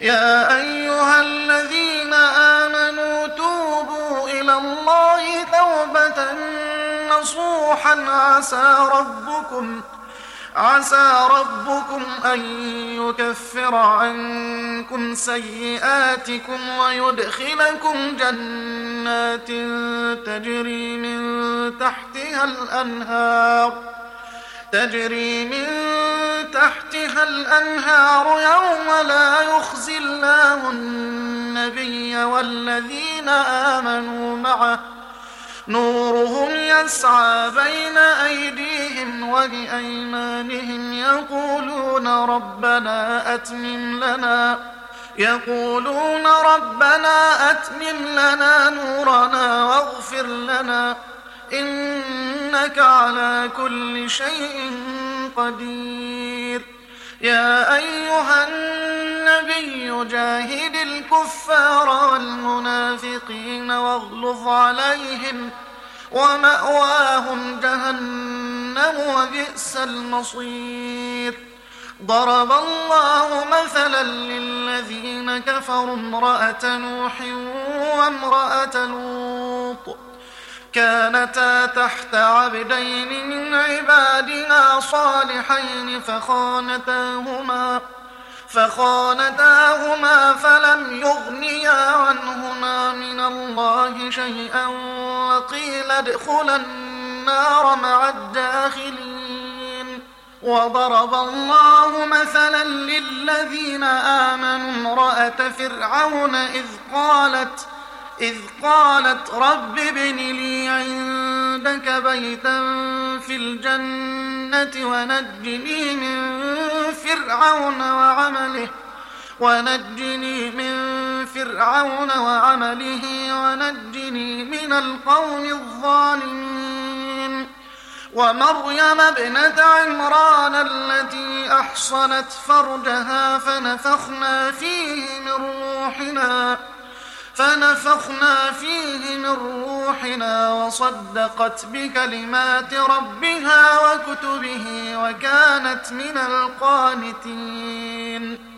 يا أيها الذين آمنوا توبوا إلى الله توبة نصوحا عسى ربكم أن يكفر عنكم سيئاتكم ويدخلكم جنات تجري من تحتها الأنهار يوم لا يخزي الله النبي والذين آمنوا معه نورهم يسعى بين أيديهم وبأيمانهم يقولون ربنا أتمم لنا نورنا واغفر لنا إنك على كل شيء قدير. يا أيها النبي جاهد الكفار والمنافقين واغلظ عليهم ومأواهم جهنم وبئس المصير. ضرب الله مثلا للذين كفروا امرأة نوح وامرأة لوط كانتا تحت عبدين من عبادنا صالحين فخانتاهما فلم يغنيا عنهما من الله شيئا وقيل ادخلا النار مع الداخلين. وضرب الله مثلا للذين آمنوا امرأة فرعون إذ قالت رب ابن لي عندك بيتا في الجنة ونجني من فرعون وعمله ونجني من القوم الظالمين. ومريم ابنة عمران التي أحصنت فرجها فنفخنا فيه من روحنا وصدقت بكلمات ربها وكتبه وكانت من القانتين.